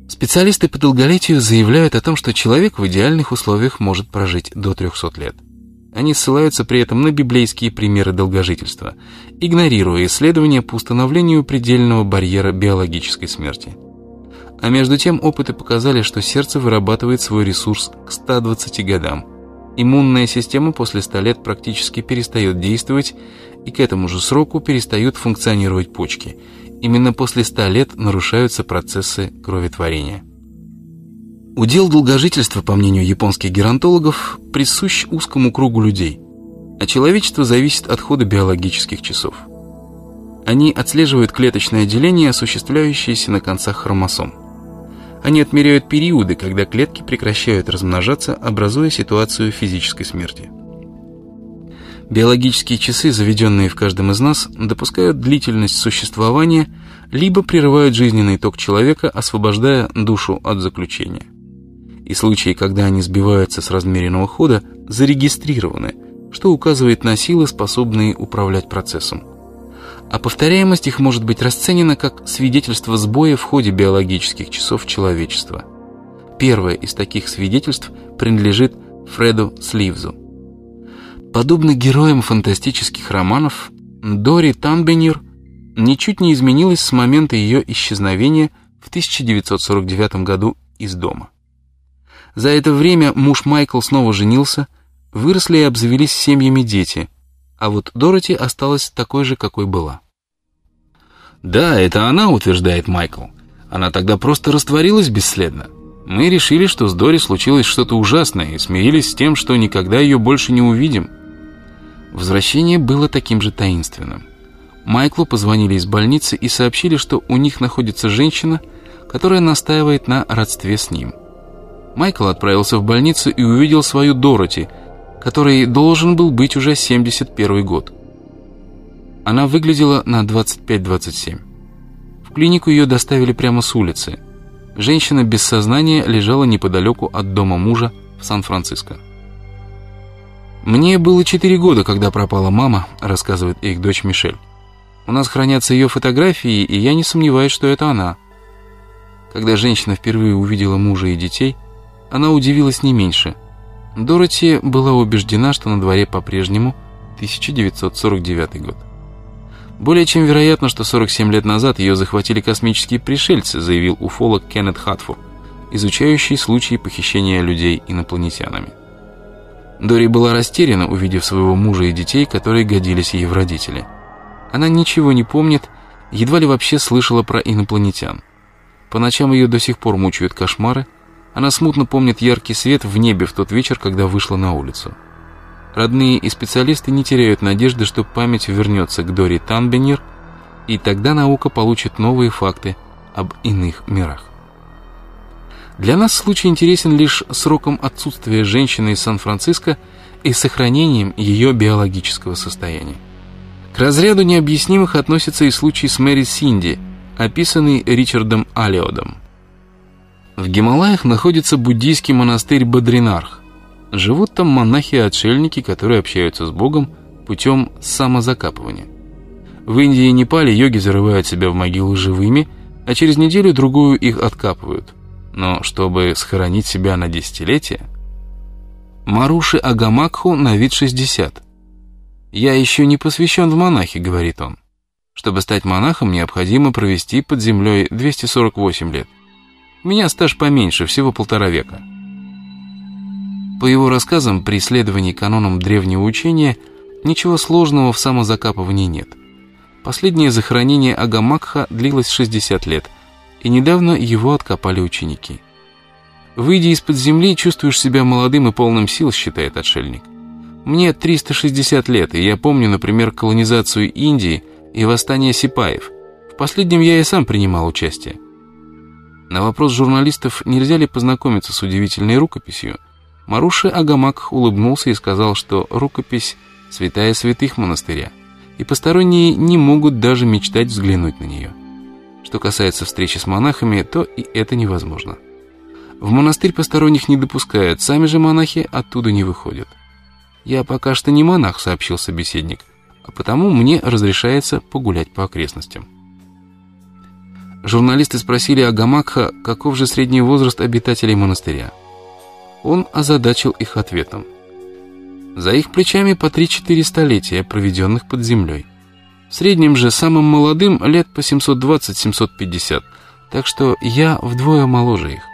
Специалисты по долголетию заявляют о том, что человек в идеальных условиях может прожить до 300 лет. Они ссылаются при этом на библейские примеры долгожительства, игнорируя исследования по установлению предельного барьера биологической смерти. А между тем опыты показали, что сердце вырабатывает свой ресурс к 120 годам. Иммунная система после 100 лет практически перестает действовать, и к этому же сроку перестают функционировать почки. Именно после 100 лет нарушаются процессы кроветворения. Удел долгожительства, по мнению японских геронтологов, присущ узкому кругу людей, а человечество зависит от хода биологических часов. Они отслеживают клеточное деление, осуществляющееся на концах хромосом. Они отмеряют периоды, когда клетки прекращают размножаться, образуя ситуацию физической смерти. Биологические часы, заведенные в каждом из нас, допускают длительность существования, либо прерывают жизненный ток человека, освобождая душу от заключения. И случаи, когда они сбиваются с размеренного хода, зарегистрированы, что указывает на силы, способные управлять процессом. А повторяемость их может быть расценена как свидетельство сбоя в ходе биологических часов человечества. Первое из таких свидетельств принадлежит Фреду Сливзу. Подобно героям фантастических романов, Дори Танбенир ничуть не изменилась с момента ее исчезновения в 1949 году из дома. За это время муж Майкл снова женился, выросли и обзавелись семьями дети, а вот Дороти осталась такой же, какой была. «Да, это она», — утверждает Майкл. «Она тогда просто растворилась бесследно. Мы решили, что с Дори случилось что-то ужасное, и смирились с тем, что никогда ее больше не увидим». Возвращение было таким же таинственным. Майклу позвонили из больницы и сообщили, что у них находится женщина, которая настаивает на родстве с ним. Майкл отправился в больницу и увидел свою Дороти, которой должен был быть уже 71 год. Она выглядела на 25-27. В клинику ее доставили прямо с улицы. Женщина без сознания лежала неподалеку от дома мужа в Сан-Франциско. «Мне было 4 года, когда пропала мама», — рассказывает их дочь Мишель. «У нас хранятся ее фотографии, и я не сомневаюсь, что это она». Когда женщина впервые увидела мужа и детей, она удивилась не меньше. Дороти была убеждена, что на дворе по-прежнему 1949 год. Более чем вероятно, что 47 лет назад ее захватили космические пришельцы, заявил уфолог Кеннет Хатфур, изучающий случаи похищения людей инопланетянами. Дори была растеряна, увидев своего мужа и детей, которые годились ей в родители. Она ничего не помнит, едва ли вообще слышала про инопланетян. По ночам ее до сих пор мучают кошмары. Она смутно помнит яркий свет в небе в тот вечер, когда вышла на улицу. Родные и специалисты не теряют надежды, что память вернется к Дори Танбенир, и тогда наука получит новые факты об иных мирах. Для нас случай интересен лишь сроком отсутствия женщины из Сан-Франциско и сохранением ее биологического состояния. К разряду необъяснимых относится и случай с Мэри Синди, описанный Ричардом Алиодом. В Гималаях находится буддийский монастырь Бадринарх. Живут там монахи-отшельники, которые общаются с Богом путем самозакапывания. В Индии и Непале йоги зарывают себя в могилу живыми, а через неделю-другую их откапывают. Но чтобы схоронить себя на десятилетия... Маруши Агамакху на вид 60. «Я еще не посвящен в монахи», — говорит он. «Чтобы стать монахом, необходимо провести под землей 248 лет. У меня стаж поменьше, всего 1,5 века». По его рассказам, при исследовании канонам древнего учения ничего сложного в самозакапывании нет. Последнее захоронение Агамакха длилось 60 лет, и недавно его откопали ученики. «Выйдя из-под земли, чувствуешь себя молодым и полным сил», — считает отшельник. «Мне 360 лет, и я помню, например, колонизацию Индии и восстание сипаев. В последнем я и сам принимал участие». На вопрос журналистов, нельзя ли познакомиться с удивительной рукописью, Маруши Агамакх улыбнулся и сказал, что рукопись — святая святых монастыря, и посторонние не могут даже мечтать взглянуть на нее. Что касается встречи с монахами, то и это невозможно. В монастырь посторонних не допускают, сами же монахи оттуда не выходят. «Я пока что не монах», — сообщил собеседник, «а потому мне разрешается погулять по окрестностям». Журналисты спросили Агамакха, каков же средний возраст обитателей монастыря. Он озадачил их ответом. За их плечами по 3-4 столетия, проведенных под землей. В среднем же самым молодым лет по 720-750, так что я вдвое моложе их.